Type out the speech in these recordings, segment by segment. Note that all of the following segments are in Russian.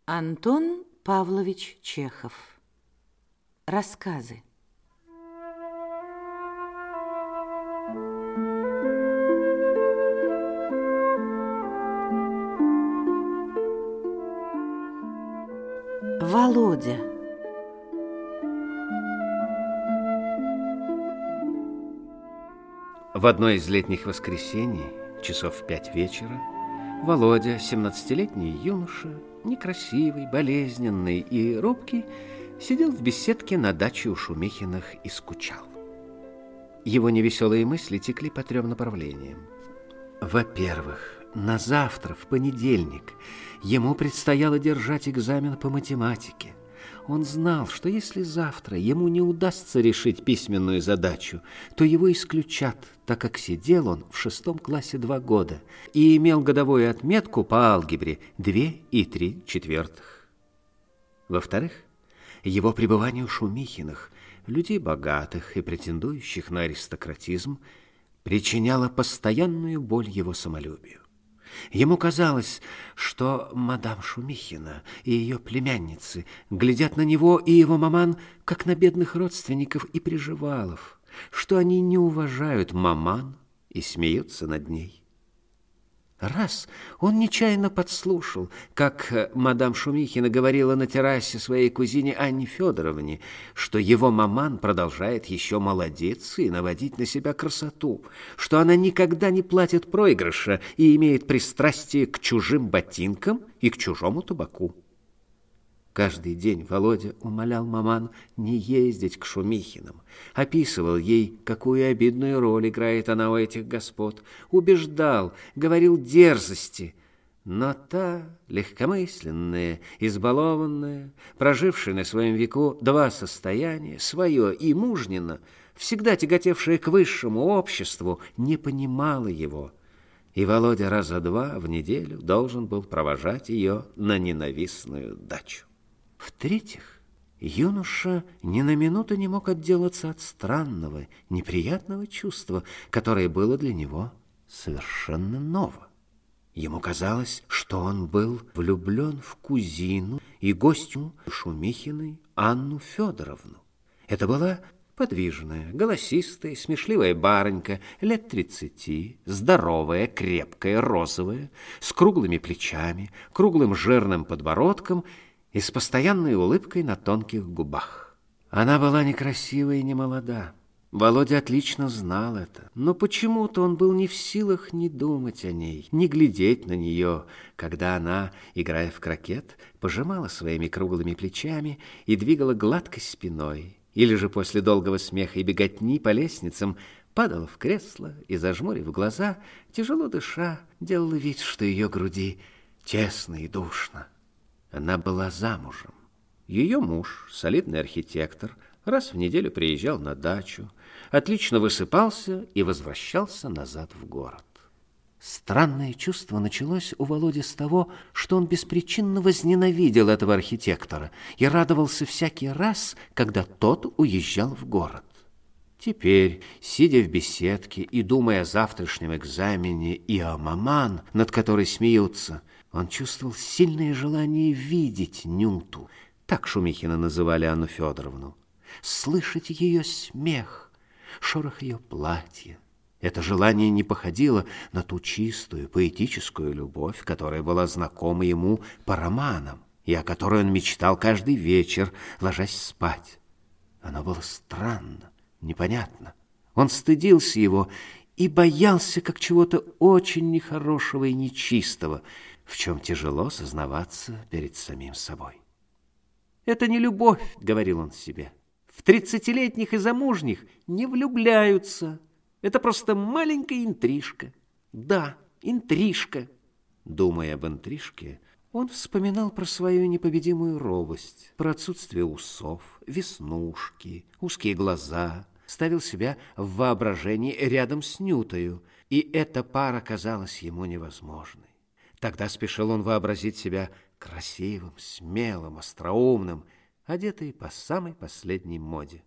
Антон Павлович Чехов. Рассказы. Володя. В одно из летних воскресений, часов в 5 вечера, Володя, 17-летний юноша, некрасивый, болезненный и робкий, сидел в беседке на даче у Шумихиных и скучал. Его невеселые мысли текли по 3 направлениям. Во-первых, на завтра, в понедельник, ему предстояло держать экзамен по математике. Он знал, что если завтра ему не удастся решить письменную задачу, то его исключат, так как сидел он в 6 классе 2 года и имел годовую отметку по алгебре 2,3. Во-вторых, его пребывание у Шумихиных, людей богатых и претендующих на аристократизм, причиняло постоянную боль его самолюбию. Ему казалось, что мадам Шумихина и ее племянницы глядят на него и его маман, как на бедных родственников и приживалов, что они не уважают маман и смеются над ней. Раз он нечаянно подслушал, как мадам Шумихина говорила на террасе своей кузине Анне Федоровне, что его маман продолжает еще молодиться и наводить на себя красоту, что она никогда не платит проигрыша и имеет пристрастие к чужим ботинкам и к чужому табаку. Каждый день Володя умолял маман не ездить к Шумихиным, описывал ей, какую обидную роль играет она у этих господ, убеждал, говорил дерзости. Но та, легкомысленная, избалованная, прожившая на своем веку 2 состояния, свое и мужнино, всегда тяготевшая к высшему обществу, не понимала его. И Володя раза 2 в неделю должен был провожать ее на ненавистную дачу. В-третьих, юноша ни на минуту не мог отделаться от странного, неприятного чувства, которое было для него совершенно ново. Ему казалось, что он был влюблен в кузину и гостью Шумихиной Анну Федоровну. Это была подвижная, голосистая, смешливая барынька, лет 30, здоровая, крепкая, розовая, с круглыми плечами, круглым жирным подбородком и с постоянной улыбкой на тонких губах. Она была некрасива и не молода. Володя отлично знал это, но почему-то он был не в силах ни думать о ней, ни глядеть на нее, когда она, играя в крокет, пожимала своими круглыми плечами и двигала гладкой спиной, или же после долгого смеха и беготни по лестницам падала в кресло и, зажмурив глаза, тяжело дыша, делала вид, что ее груди тесно и душно. Она была замужем. Ее муж, солидный архитектор, раз в неделю приезжал на дачу, отлично высыпался и возвращался назад в город. Странное чувство началось у Володи с того, что он беспричинно возненавидел этого архитектора и радовался всякий раз, когда тот уезжал в город. Теперь, сидя в беседке и думая о завтрашнем экзамене и о маман, над которой смеются, он чувствовал сильное желание видеть Нюту, так Шумихина называли Анну Федоровну, слышать ее смех, шорох ее платья. Это желание не походило на ту чистую, поэтическую любовь, которая была знакома ему по романам, и о которой он мечтал каждый вечер, ложась спать. Оно было странно, непонятно. Он стыдился его и боялся как чего-то очень нехорошего и нечистого, в чем тяжело сознаваться перед самим собой. «Это не любовь», — говорил он себе. «В 30-летних и замужних не влюбляются. Это просто маленькая интрижка. Да, интрижка». Думая об интрижке, он вспоминал про свою непобедимую робость, про отсутствие усов, веснушки, узкие глаза, ставил себя в воображении рядом с Нютою, и эта пара казалась ему невозможной. Тогда спешил он вообразить себя красивым, смелым, остроумным, одетый по самой последней моде.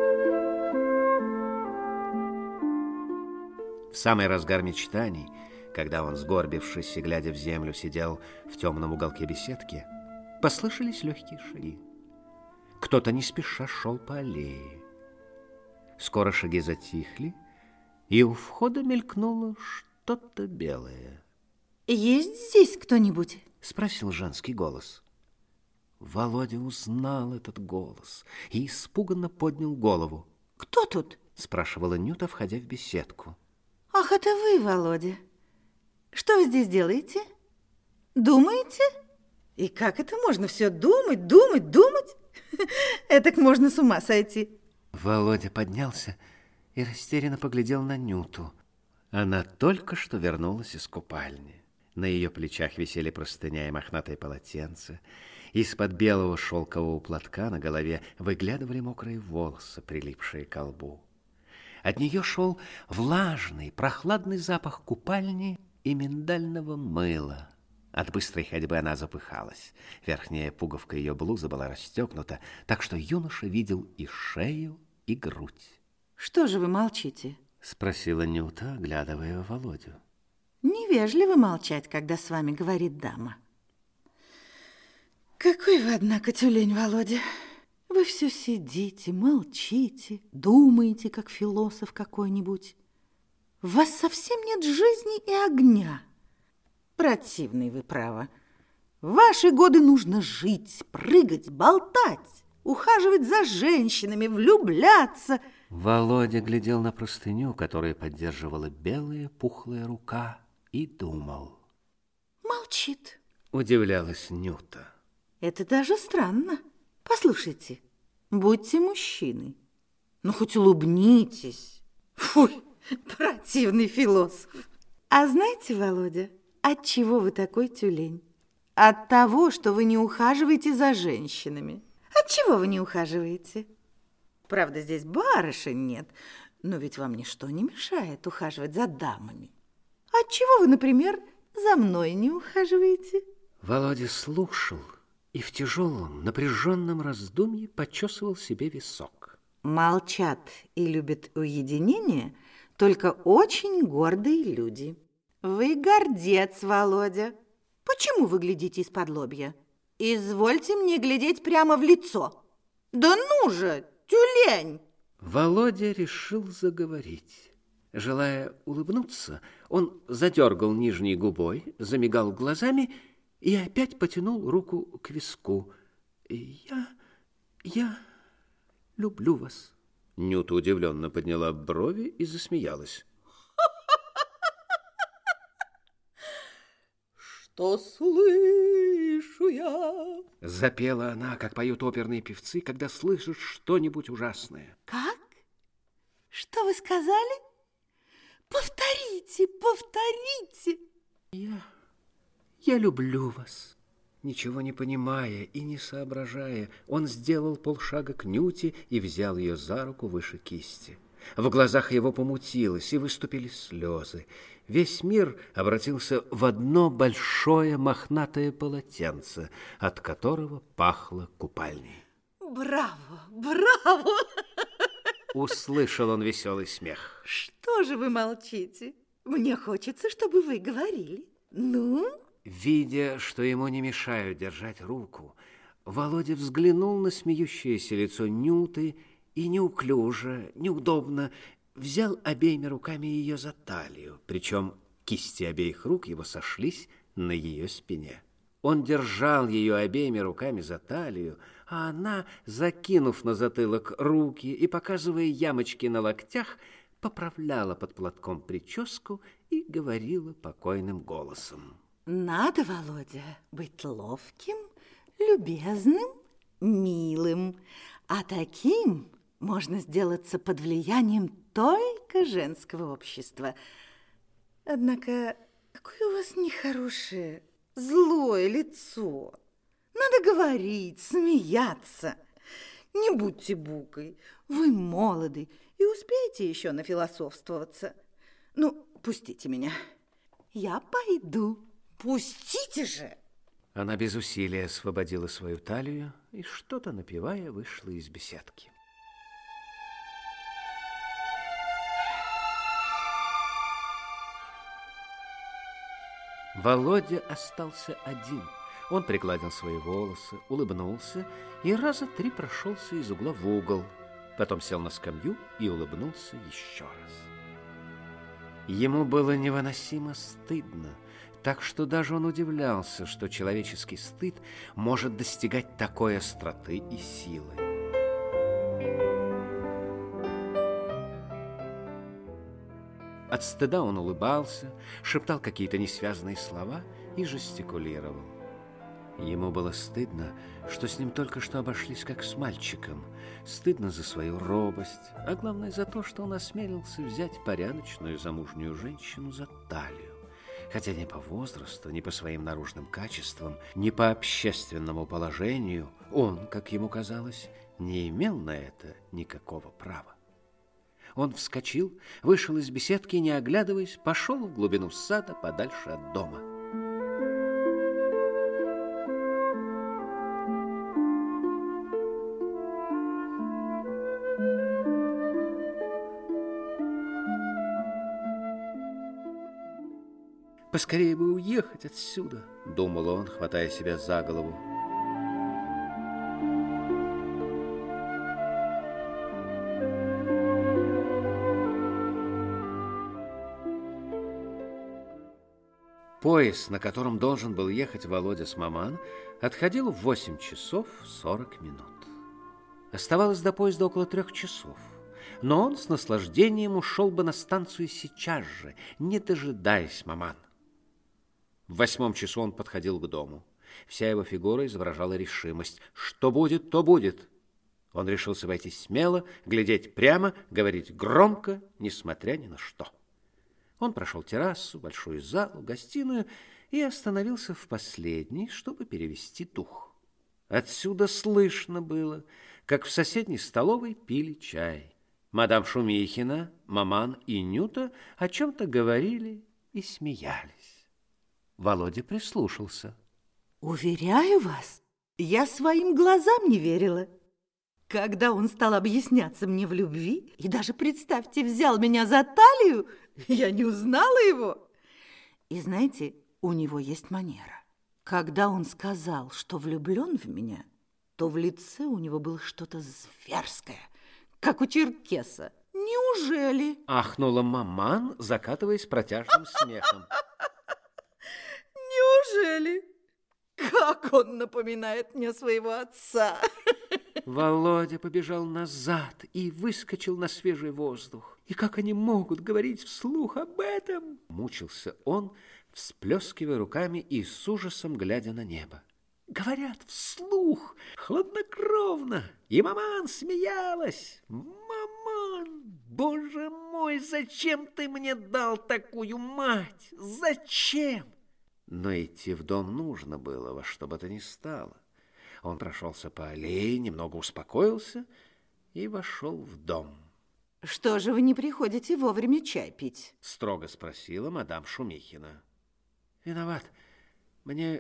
В самый разгар мечтаний, Когда он, сгорбившись и глядя в землю, сидел в темном уголке беседки, послышались легкие шаги. Кто-то не спеша шел по аллее. Скоро шаги затихли, и у входа мелькнуло что-то белое. «Есть здесь кто-нибудь?» — спросил женский голос. Володя узнал этот голос и испуганно поднял голову. «Кто тут?» — спрашивала Нюта, входя в беседку. «Ах, это вы, Володя. Что вы здесь делаете? Думаете? И как это можно все думать, думать, думать? Этак можно с ума сойти». Володя поднялся и растерянно поглядел на Нюту. Она только что вернулась из купальни. На ее плечах висели простыня и мохнатое полотенце. Из-под белого шелкового платка на голове выглядывали мокрые волосы, прилипшие к лбу. От нее шел влажный, прохладный запах купальни и миндального мыла. От быстрой ходьбы она запыхалась. Верхняя пуговка ее блузы была расстегнута, так что юноша видел и шею, и грудь. «Что же вы молчите?» — спросила Нюта, оглядывая Володю. «Невежливо молчать, когда с вами говорит дама». «Какой вы, однако, тюлень, Володя. Вы все сидите, молчите, думаете, как философ какой-нибудь. В вас совсем нет жизни и огня. Противный вы, право. В ваши годы нужно жить, прыгать, болтать, ухаживать за женщинами, влюбляться». Володя глядел на простыню, которую поддерживала белая пухлая рука, и думал. «Молчит». Удивлялась Нюта. «Это даже странно. Послушайте, будьте мужчиной. Ну, хоть улыбнитесь. Фуй, противный философ. А знаете, Володя, от чего вы такой тюлень? От того, что вы не ухаживаете за женщинами. От чего вы не ухаживаете? Правда, здесь барышень нет, но ведь вам ничто не мешает ухаживать за дамами. От чего вы, например, за мной не ухаживаете?» Володя слушал и в тяжелом, напряженном раздумье почесывал себе висок. «Молчат и любят уединение только очень гордые люди. Вы гордец, Володя. Почему вы глядите из-под лобья? Извольте мне глядеть прямо в лицо. Да ну же, тюлень!» Володя решил заговорить. Желая улыбнуться, он задергал нижней губой, замигал глазами и опять потянул руку к виску. «Я люблю вас». Нюта удивленно подняла брови и засмеялась. «Что слышу я?» Запела она, как поют оперные певцы, когда слышат что-нибудь ужасное. «Как? Что вы сказали? Повторите, повторите!» Я люблю вас». Ничего не понимая и не соображая, он сделал полшага к Нюте и взял ее за руку выше кисти. В глазах его помутилось, и выступили слезы. Весь мир обратился в одно большое мохнатое полотенце, от которого пахло купальней. «Браво, браво!» Услышал он веселый смех. «Что же вы молчите? Мне хочется, чтобы вы говорили. Ну?» Видя, что ему не мешают держать руку, Володя взглянул на смеющееся лицо Нюты и неуклюже, неудобно взял обеими руками ее за талию, причем кисти обеих рук его сошлись на ее спине. Он держал ее обеими руками за талию, а она, закинув на затылок руки и показывая ямочки на локтях, поправляла под платком прическу и говорила покойным голосом. «Надо, Володя, быть ловким, любезным, милым, а таким можно сделаться под влиянием только женского общества. Однако, какое у вас нехорошее, злое лицо. Надо говорить, смеяться. Не будьте букой, вы молоды и успеете еще нафилософствоваться. Ну, пустите меня, я пойду». «Пустите же!» Она без усилия освободила свою талию и, что-то напевая, вышла из беседки. Володя остался один. Он пригладил свои волосы, улыбнулся и раза 3 прошелся из угла в угол. Потом сел на скамью и улыбнулся еще раз. Ему было невыносимо стыдно, так что даже он удивлялся, что человеческий стыд может достигать такой остроты и силы. От стыда он улыбался, шептал какие-то несвязанные слова и жестикулировал. Ему было стыдно, что с ним только что обошлись как с мальчиком, стыдно за свою робость, а главное за то, что он осмелился взять порядочную замужнюю женщину за талию, хотя ни по возрасту, ни по своим наружным качествам, ни по общественному положению он, как ему казалось, не имел на это никакого права. Он вскочил, вышел из беседки и, не оглядываясь, пошел в глубину сада подальше от дома. «Поскорее бы уехать отсюда», — думал он, хватая себя за голову. Поезд, на котором должен был ехать Володя с маман, отходил в 8 часов 40 минут. Оставалось до поезда около 3 часов, но он с наслаждением ушел бы на станцию сейчас же, не дожидаясь маман. В 8 часу он подходил к дому. Вся его фигура изображала решимость. Что будет, то будет. Он решился войти смело, глядеть прямо, говорить громко, несмотря ни на что. Он прошел террасу, большую залу, гостиную и остановился в последней, чтобы перевести дух. Отсюда слышно было, как в соседней столовой пили чай. Мадам Шумихина, маман и Нюта о чем-то говорили и смеялись. Володя прислушался. Уверяю вас, я своим глазам не верила. Когда он стал объясняться мне в любви и даже, представьте, взял меня за талию, я не узнала его. И знаете, у него есть манера. Когда он сказал, что влюблен в меня, то в лице у него было что-то зверское, как у черкеса. Неужели? Ахнула маман, закатываясь протяжным смехом. Неужели? Как он напоминает мне своего отца. Володя побежал назад и выскочил на свежий воздух. И как они могут говорить вслух об этом? Мучился он, всплескивая руками и с ужасом глядя на небо. Говорят вслух, хладнокровно. И маман смеялась. Маман, боже мой, зачем ты мне дал такую мать? Зачем? Но идти в дом нужно было во что бы то ни стало. Он прошелся по аллее, немного успокоился и вошел в дом. «Что же вы не приходите вовремя чай пить?» — строго спросила мадам Шумихина. «Виноват. Мне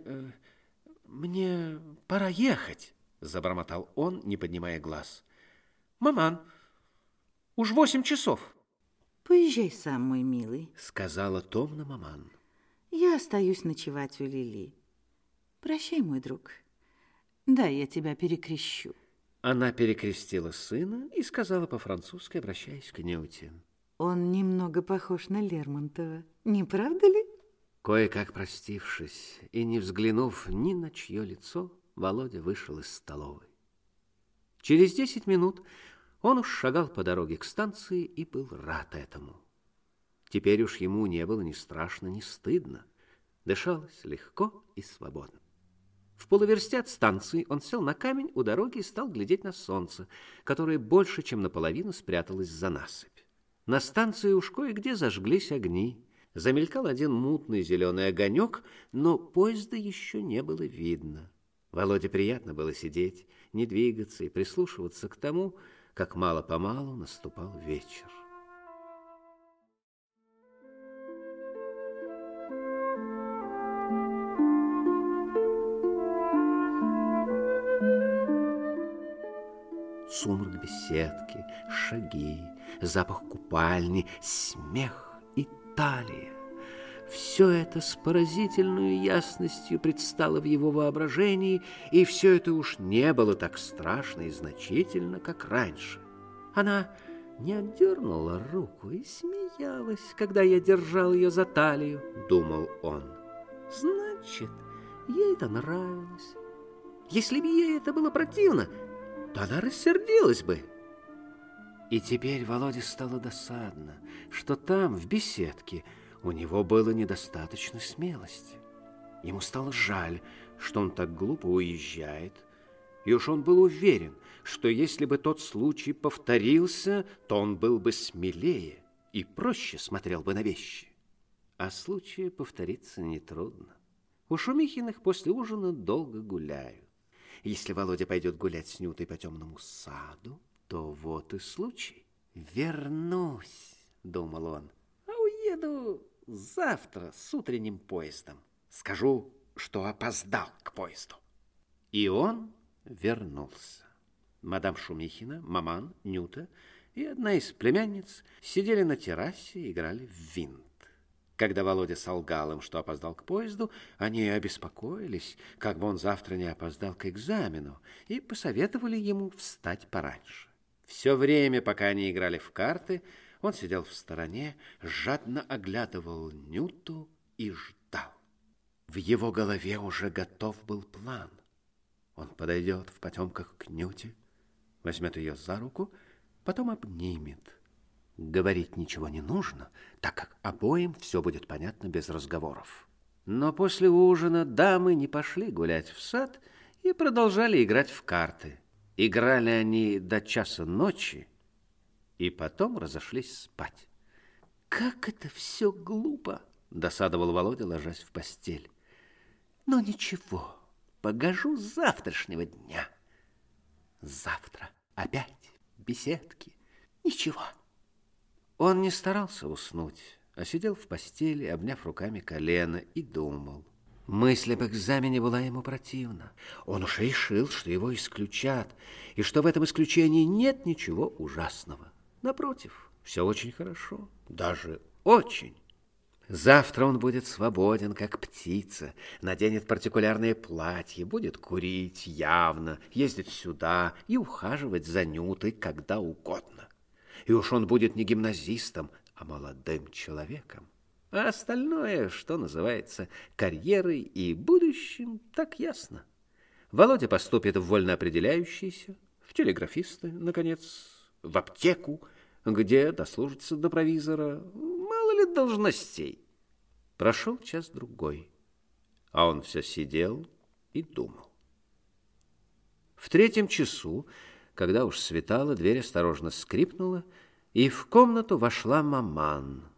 пора ехать», — забормотал он, не поднимая глаз. «Маман, уж 8 часов». «Поезжай сам, мой милый», — сказала томно маман. «Я остаюсь ночевать у Лили. Прощай, мой друг. Да, я тебя перекрещу». Она перекрестила сына и сказала по-французски, обращаясь к Нюте. «Он немного похож на Лермонтова, не правда ли?» Кое-как простившись и не взглянув ни на чье лицо, Володя вышел из столовой. Через 10 минут он уж шагал по дороге к станции и был рад этому. Теперь уж ему не было ни страшно, ни стыдно. Дышалось легко и свободно. В полуверсте от станции он сел на камень у дороги и стал глядеть на солнце, которое больше, чем наполовину спряталось за насыпь. На станции уж кое-где зажглись огни. Замелькал один мутный зеленый огонек, но поезда еще не было видно. Володе приятно было сидеть, не двигаться и прислушиваться к тому, как мало-помалу наступал вечер. Сумрак беседки, шаги, запах купальни, смех и талия. Все это с поразительной ясностью предстало в его воображении, и все это уж не было так страшно и значительно, как раньше. Она не отдернула руку и смеялась, когда я держал ее за талию, думал он. Значит, ей это нравилось. Если бы ей это было противно, то она рассердилась бы. И теперь Володе стало досадно, что там, в беседке, у него было недостаточно смелости. Ему стало жаль, что он так глупо уезжает, и уж он был уверен, что если бы тот случай повторился, то он был бы смелее и проще смотрел бы на вещи. А случаю повториться нетрудно. У Шумихиных после ужина долго гуляют. Если Володя пойдет гулять с Нютой по темному саду, то вот и случай. «Вернусь», — думал он, — «а уеду завтра с утренним поездом. Скажу, что опоздал к поезду». И он вернулся. Мадам Шумихина, маман, Нюта и одна из племянниц сидели на террасе и играли в винт. Когда Володя солгал им, что опоздал к поезду, они обеспокоились, как бы он завтра не опоздал к экзамену, и посоветовали ему встать пораньше. Все время, пока они играли в карты, он сидел в стороне, жадно оглядывал Нюту и ждал. В его голове уже готов был план. Он подойдет в потемках к Нюте, возьмет ее за руку, потом обнимет. Говорить ничего не нужно, так как обоим все будет понятно без разговоров. Но после ужина дамы не пошли гулять в сад и продолжали играть в карты. Играли они до часа ночи и потом разошлись спать. «Как это все глупо!» — досадовал Володя, ложась в постель. «Но ничего, погожу с завтрашнего дня. Завтра опять беседки. Ничего». Он не старался уснуть, а сидел в постели, обняв руками колено, и думал. Мысль об экзамене была ему противна. Он уж решил, что его исключат, и что в этом исключении нет ничего ужасного. Напротив, все очень хорошо, даже очень. Завтра он будет свободен, как птица, наденет партикулярное платье, будет курить явно, ездить сюда и ухаживать за Нютой когда угодно. И уж он будет не гимназистом, а молодым человеком. А остальное, что называется карьерой и будущим, так ясно. Володя поступит в вольноопределяющийся, в телеграфисты, наконец, в аптеку, где дослужится до провизора. Мало ли должностей. Прошел час-другой, а он все сидел и думал. В 3 часу, когда уж светало, дверь осторожно скрипнула, и в комнату вошла маман.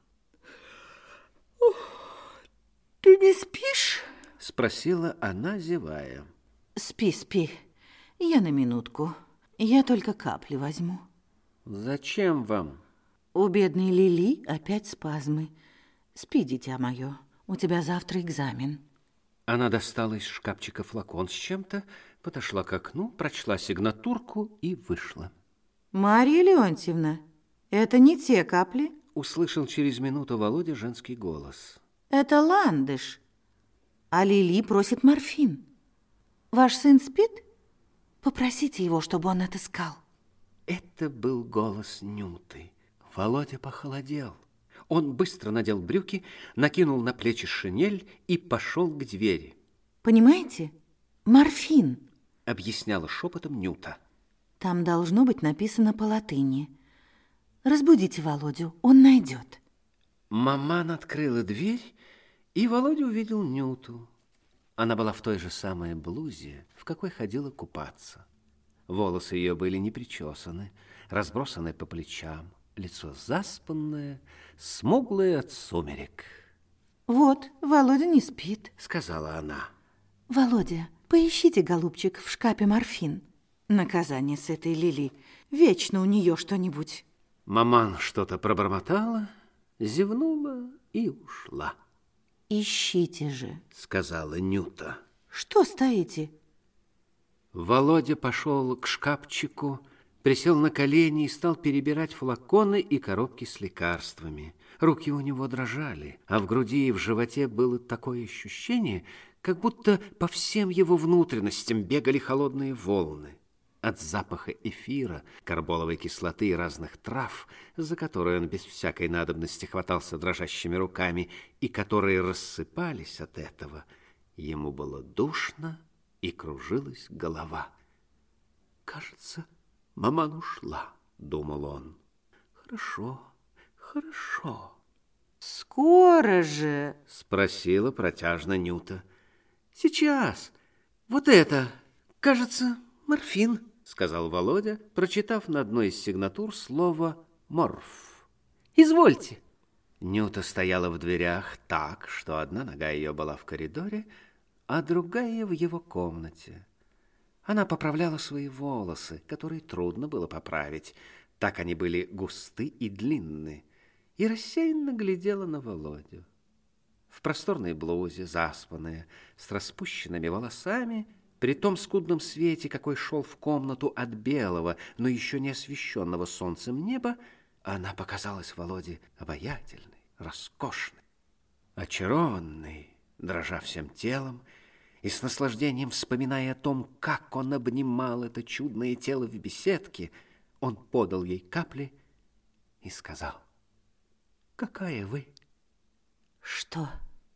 «Ты не спишь?» — спросила она, зевая. «Спи, спи. Я на минутку. Я только капли возьму». «Зачем вам?» «У бедной Лили опять спазмы. Спи, дитя мое, у тебя завтра экзамен». Она достала из шкафчика флакон с чем-то, подошла к окну, прочла сигнатурку и вышла. «Марья Леонтьевна, это не те капли?» Услышал через минуту Володя женский голос. «Это ландыш, а Лили просит морфин. Ваш сын спит? Попросите его, чтобы он отыскал». Это был голос Нюты. Володя похолодел. Он быстро надел брюки, накинул на плечи шинель и пошел к двери. «Понимаете? Морфин», — объясняла шепотом Нюта. «Там должно быть написано по-латыни. Разбудите Володю, он найдет». Маман открыла дверь, и Володя увидел Нюту. Она была в той же самой блузе, в какой ходила купаться. Волосы ее были не причесаны, разбросаны по плечам, лицо заспанное, смуглое от сумерек. «Вот, Володя не спит», — сказала она. «Володя, поищите, голубчик, в шкафе морфин. Наказание с этой Лили. Вечно у нее что-нибудь». Маман что-то пробормотала, зевнула и ушла. «Ищите же», — сказала Нюта. «Что стоите?» Володя пошел к шкафчику, присел на колени и стал перебирать флаконы и коробки с лекарствами. Руки у него дрожали, а в груди и в животе было такое ощущение, как будто по всем его внутренностям бегали холодные волны. От запаха эфира, карболовой кислоты и разных трав, за которые он без всякой надобности хватался дрожащими руками, и которые рассыпались от этого, ему было душно и кружилась голова. «Кажется, маман ушла», — думал он. «Хорошо, хорошо». «Скоро же?» — спросила протяжно Нюта. «Сейчас. Вот это, кажется, морфин», — сказал Володя, прочитав на одной из сигнатур слово «морф». «Извольте». Нюта стояла в дверях так, что одна нога ее была в коридоре, а другая в его комнате. Она поправляла свои волосы, которые трудно было поправить, так они были густы и длинны, и рассеянно глядела на Володю. В просторной блузе, заспанная, с распущенными волосами, при том скудном свете, какой шел в комнату от белого, но еще не освещенного солнцем неба, она показалась Володе обаятельной, роскошной, очарованной, дрожа всем телом, и с наслаждением вспоминая о том, как он обнимал это чудное тело в беседке, он подал ей капли и сказал: «Какая вы?» «Что?»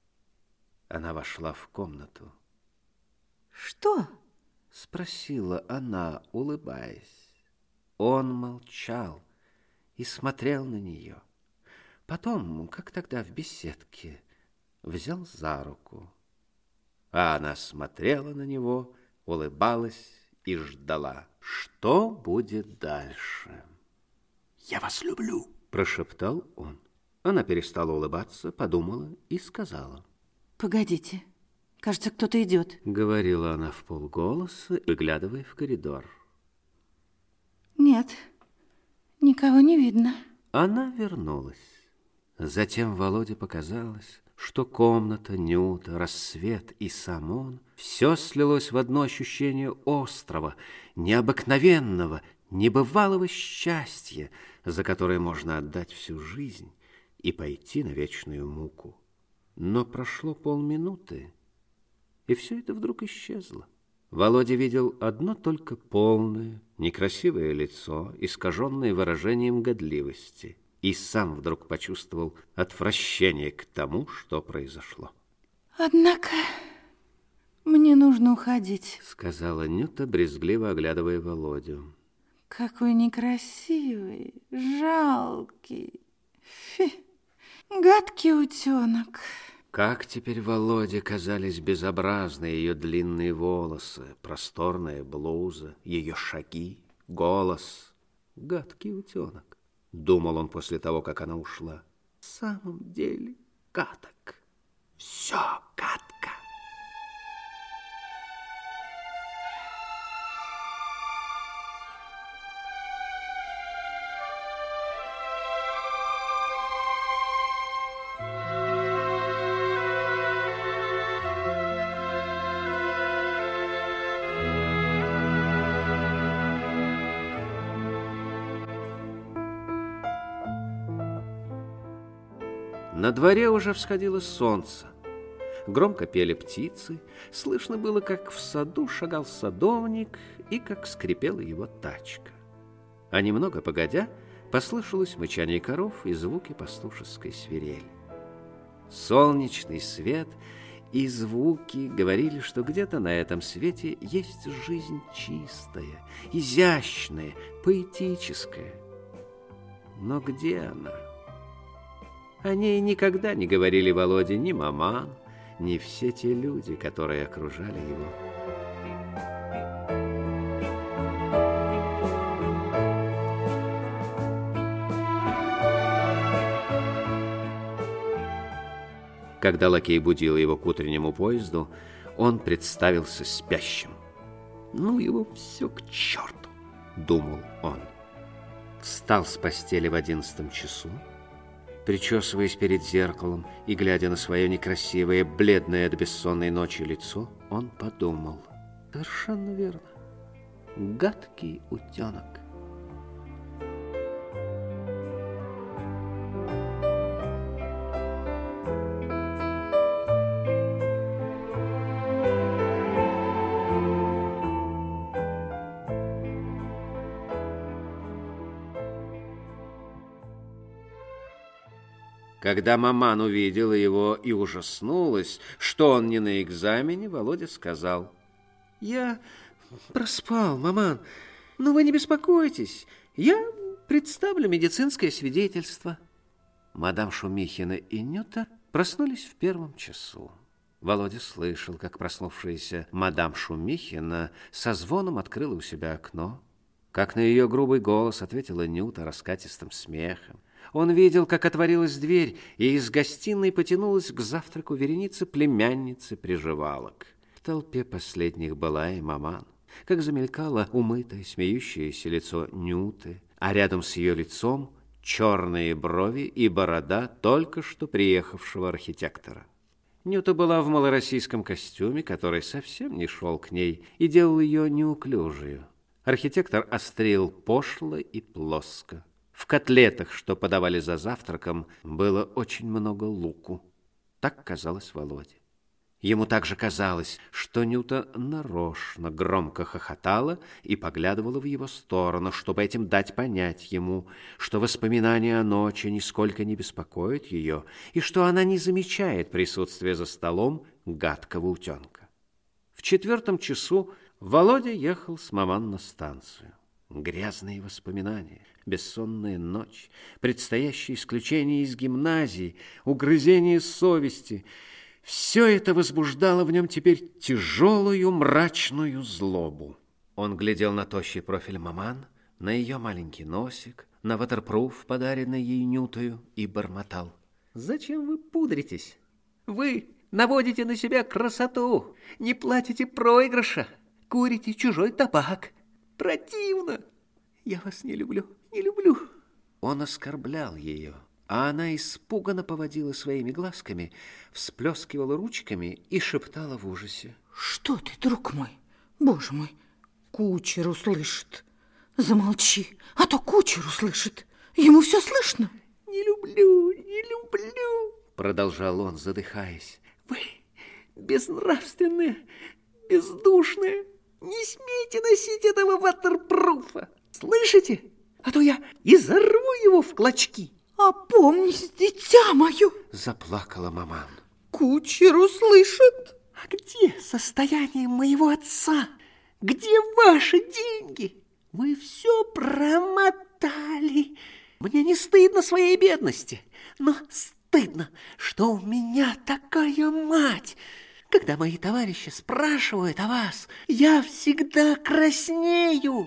Она вошла в комнату. «Что?» — спросила она, улыбаясь. Он молчал и смотрел на нее. Потом, как тогда в беседке, взял за руку. А она смотрела на него, улыбалась и ждала, что будет дальше. «Я вас люблю», — прошептал он. Она перестала улыбаться, подумала и сказала: «Погодите, кажется, кто-то идет», — говорила она вполголоса, выглядывая в коридор. «Нет, никого не видно». Она вернулась. Затем Володе показалось, что комната, Нюта, рассвет и сам он — все слилось в одно ощущение острого, необыкновенного, небывалого счастья, за которое можно отдать всю жизнь и пойти на вечную муку. Но прошло полминуты, и все это вдруг исчезло. Володя видел одно только полное, некрасивое лицо, искаженное выражением годливости, и сам вдруг почувствовал отвращение к тому, что произошло. «Однако мне нужно уходить», — сказала Нюта, брезгливо оглядывая Володю. «Какой некрасивый, жалкий, гадкий утенок». Как теперь Володе казались безобразны ее длинные волосы, просторная блуза, ее шаги, голос. Гадкий утенок, думал он после того, как она ушла. В самом деле гадок. Все гадко. На дворе уже всходило солнце. Громко пели птицы, слышно было, как в саду шагал садовник и как скрипела его тачка. А немного погодя, послышалось мычание коров и звуки пастушеской свирели. Солнечный свет и звуки говорили, что где-то на этом свете есть жизнь чистая, изящная, поэтическая. Но где она? О ней никогда не говорили Володе ни маман, ни все те люди, которые окружали его. Когда лакей будил его к утреннему поезду, он представился спящим. «Ну его все к черту!» — думал он. Встал с постели в 11 часу, причесываясь перед зеркалом и глядя на свое некрасивое, бледное от бессонной ночи лицо, он подумал: совершенно верно, гадкий утенок. Когда маман увидела его и ужаснулась, что он не на экзамене, Володя сказал: «Я проспал, маман, но вы не беспокойтесь, я представлю медицинское свидетельство». Мадам Шумихина и Нюта проснулись в 1 часу. Володя слышал, как проснувшаяся мадам Шумихина со звоном открыла у себя окно, как на ее грубый голос ответила Нюта раскатистым смехом. Он видел, как отворилась дверь, и из гостиной потянулась к завтраку вереница племянницы приживалок. В толпе последних была и маман, как замелькало умытое, смеющееся лицо Нюты, а рядом с ее лицом черные брови и борода только что приехавшего архитектора. Нюта была в малороссийском костюме, который совсем не шел к ней и делал ее неуклюжую. Архитектор острил пошло и плоско. В котлетах, что подавали за завтраком, было очень много луку. Так казалось Володе. Ему также казалось, что Нюта нарочно громко хохотала и поглядывала в его сторону, чтобы этим дать понять ему, что воспоминания о ночи нисколько не беспокоят ее и что она не замечает присутствия за столом гадкого утенка. В 4 часу Володя ехал с маман на станцию. Грязные воспоминания, бессонная ночь, предстоящее исключение из гимназии, угрызение совести — все это возбуждало в нем теперь тяжелую мрачную злобу. Он глядел на тощий профиль маман, на ее маленький носик, на ватерпруф, подаренный ей Нютою, и бормотал: «Зачем вы пудритесь? Вы наводите на себя красоту, не платите проигрыша, курите чужой табак. Противно! Я вас не люблю, не люблю!» Он оскорблял ее, а она испуганно поводила своими глазками, всплескивала ручками и шептала в ужасе: «Что ты, друг мой? Боже мой, кучер услышит. Замолчи, а то кучер услышит. Ему все слышно». «Не люблю, не люблю», продолжал он, задыхаясь. «Вы безнравственные, бездушные. Не смейте носить этого ватерпруфа. Слышите? А то я изорву его в клочки». «Опомнись, дитя мое!» заплакала маман. «Кучер услышит». «А где состояние моего отца? Где ваши деньги? Вы все промотали. Мне не стыдно своей бедности, но стыдно, что у меня такая мать. Когда мои товарищи спрашивают о вас, я всегда краснею».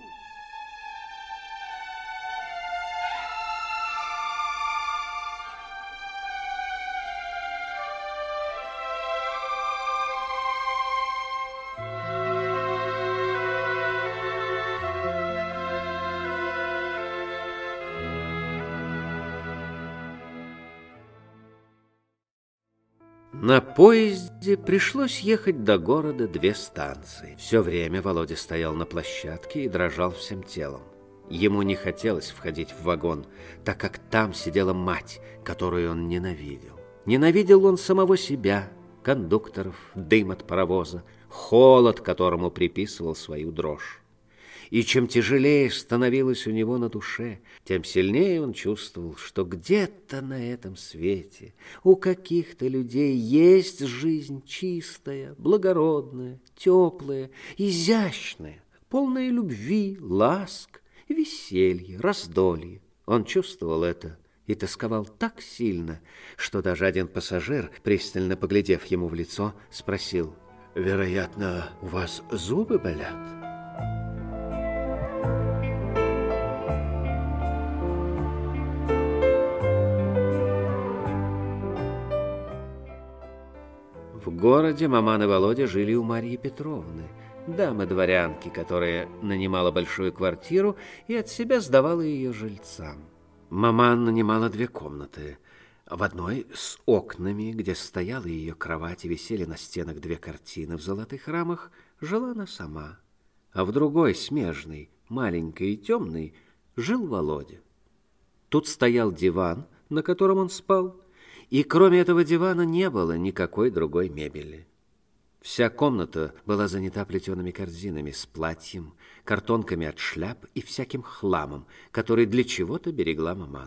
На поезде пришлось ехать до города 2 станции. Все время Володя стоял на площадке и дрожал всем телом. Ему не хотелось входить в вагон, так как там сидела мать, которую он ненавидел. Ненавидел он самого себя, кондукторов, дым от паровоза, холод, которому приписывал свою дрожь. И чем тяжелее становилось у него на душе, тем сильнее он чувствовал, что где-то на этом свете у каких-то людей есть жизнь чистая, благородная, теплая, изящная, полная любви, ласк, веселья, раздолья. Он чувствовал это и тосковал так сильно, что даже один пассажир, пристально поглядев ему в лицо, спросил: «Вероятно, у вас зубы болят?» В городе маман и Володя жили у Марьи Петровны, дамы-дворянки, которая нанимала большую квартиру и от себя сдавала ее жильцам. Маман нанимала 2 комнаты. В одной с окнами, где стояла ее кровать и висели на стенах 2 картины в золотых рамах, жила она сама. А в другой, смежной, маленькой и темной, жил Володя. Тут стоял диван, на котором он спал, и кроме этого дивана не было никакой другой мебели. Вся комната была занята плетеными корзинами с платьем, картонками от шляп и всяким хламом, который для чего-то берегла маман.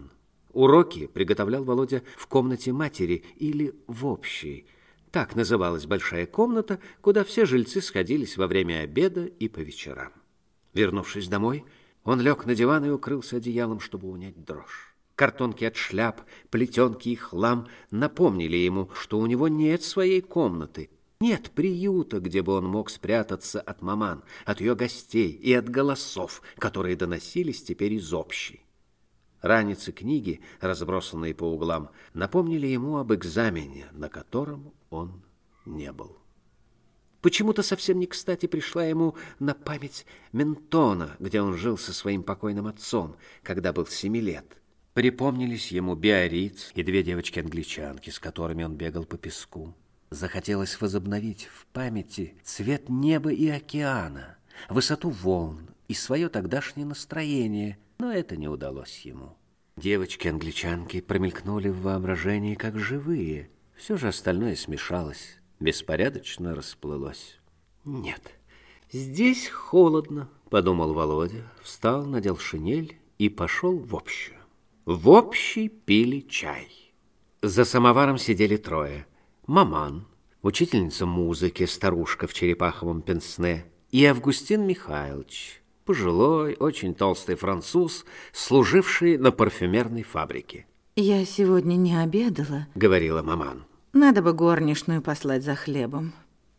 Уроки приготовлял Володя в комнате матери или в общей. Так называлась большая комната, куда все жильцы сходились во время обеда и по вечерам. Вернувшись домой, он лег на диван и укрылся одеялом, чтобы унять дрожь. Картонки от шляп, плетенки и хлам напомнили ему, что у него нет своей комнаты, нет приюта, где бы он мог спрятаться от маман, от ее гостей и от голосов, которые доносились теперь из общей. Раницы книги, разбросанные по углам, напомнили ему об экзамене, на котором он не был. Почему-то совсем не кстати пришла ему на память Ментона, где он жил со своим покойным отцом, когда был 7 лет. Припомнились ему Биарриц и 2 девочки-англичанки, с которыми он бегал по песку. Захотелось возобновить в памяти цвет неба и океана, высоту волн и свое тогдашнее настроение, но это не удалось ему. Девочки-англичанки промелькнули в воображении как живые, все же остальное смешалось, беспорядочно расплылось. «Нет, здесь холодно», — подумал Володя, встал, надел шинель и пошел в общую. В общей пили чай. За самоваром сидели 3: маман, учительница музыки, старушка в черепаховом пенсне, и Августин Михайлович, пожилой, очень толстый француз, служивший на парфюмерной фабрике. «Я сегодня не обедала», — говорила маман. «Надо бы горничную послать за хлебом».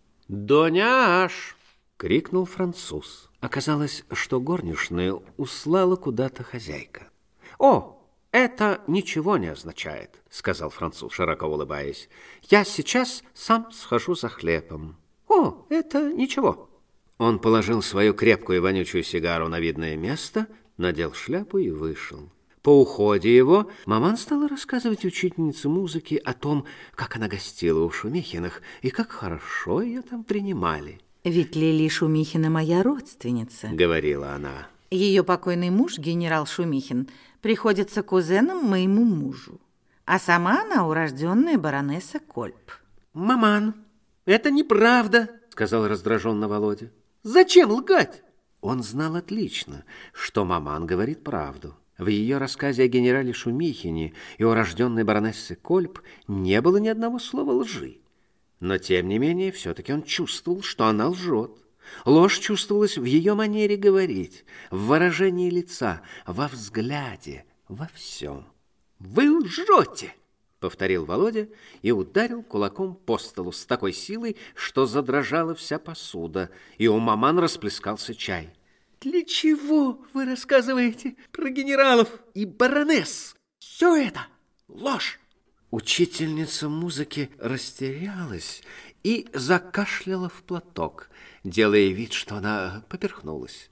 «Доняш!» — крикнул француз. Оказалось, что горничную услала куда-то хозяйка. «О, это ничего не означает», — сказал француз, широко улыбаясь. «Я сейчас сам схожу за хлебом». «О, это ничего». Он положил свою крепкую и вонючую сигару на видное место, надел шляпу и вышел. По уходе его маман стала рассказывать учительнице музыки о том, как она гостила у Шумихиных и как хорошо ее там принимали. «Ведь Лили Шумихина моя родственница», — говорила она. «Ее покойный муж, генерал Шумихин, приходится кузеном моему мужу, а сама она урожденная баронесса Кольп». «Маман, это неправда», — сказал раздраженно Володя. «Зачем лгать?» Он знал отлично, что маман говорит правду. В ее рассказе о генерале Шумихине и урожденной баронессе Кольп не было ни одного слова лжи. Но, тем не менее, все-таки он чувствовал, что она лжет. Ложь чувствовалась в ее манере говорить, в выражении лица, во взгляде, во всем. «Вы лжете!» — повторил Володя и ударил кулаком по столу с такой силой, что задрожала вся посуда, и у маман расплескался чай. «Для чего вы рассказываете про генералов и баронесс? Все это ложь!» Учительница музыки растерялась и закашляла в платок, делая вид, что она поперхнулась.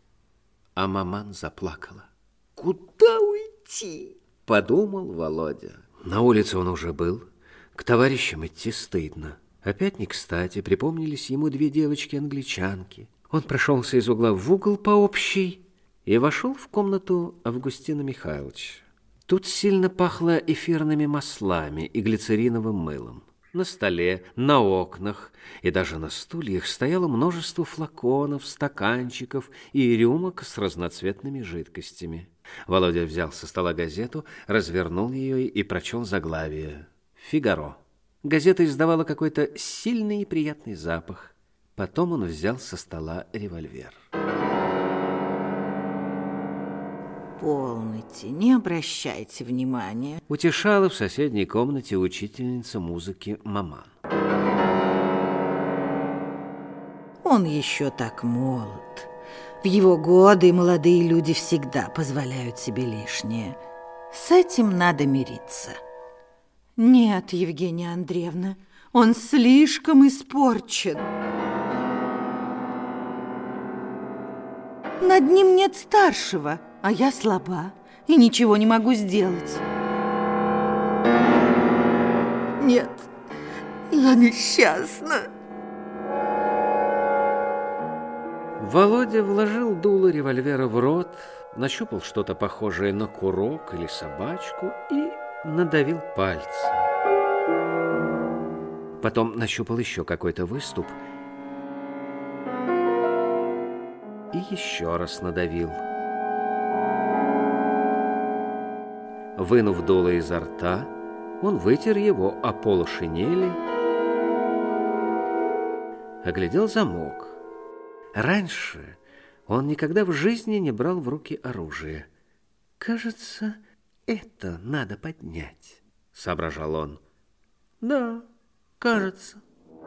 А маман заплакала. «Куда уйти?» — подумал Володя. На улице он уже был. К товарищам идти стыдно. Опять не кстати припомнились ему 2 девочки-англичанки. Он прошелся из угла в угол по общей и вошел в комнату Августина Михайловича. Тут сильно пахло эфирными маслами и глицериновым мылом. На столе, на окнах и даже на стульях стояло множество флаконов, стаканчиков и рюмок с разноцветными жидкостями. Володя взял со стола газету, развернул ее и прочел заглавие «Фигаро». Газета издавала какой-то сильный и приятный запах. Потом он взял со стола револьвер. «Полноте, не обращайте внимания», — утешала в соседней комнате учительница музыки маман. «Он еще так молод. В его годы молодые люди всегда позволяют себе лишнее. С этим надо мириться». «Нет, Евгения Андреевна, он слишком испорчен. Над ним нет старшего, а я слаба и ничего не могу сделать». «Нет, я несчастна». Володя вложил дуло револьвера в рот, нащупал что-то похожее на курок или собачку и надавил пальцы. Потом нащупал еще какой-то выступ и еще раз надавил. Вынув дуло изо рта, он вытер его о полу шинели, оглядел замок. Раньше он никогда в жизни не брал в руки оружие. «Кажется, это надо поднять», — соображал он. «Да, кажется».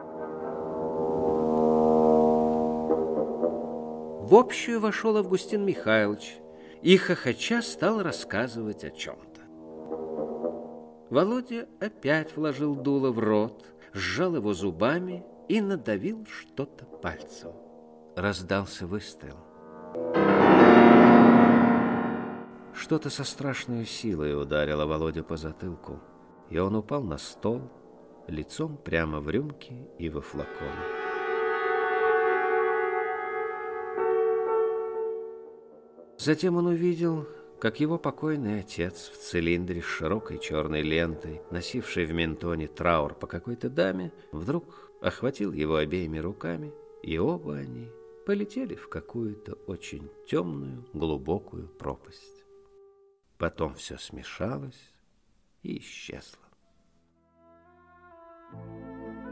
В общую вошел Августин Михайлович и, хохоча, стал рассказывать о чем-то. Володя опять вложил дуло в рот, сжал его зубами и надавил что-то пальцем. Раздался выстрел. Что-то со страшной силой ударило Володю по затылку, и он упал на стол, лицом прямо в рюмки и во флаконы. Затем он увидел, как его покойный отец в цилиндре с широкой черной лентой, носивший в Ментоне траур по какой-то даме, вдруг охватил его обеими руками, и оба они полетели в какую-то очень темную, глубокую пропасть. Потом все смешалось и исчезло.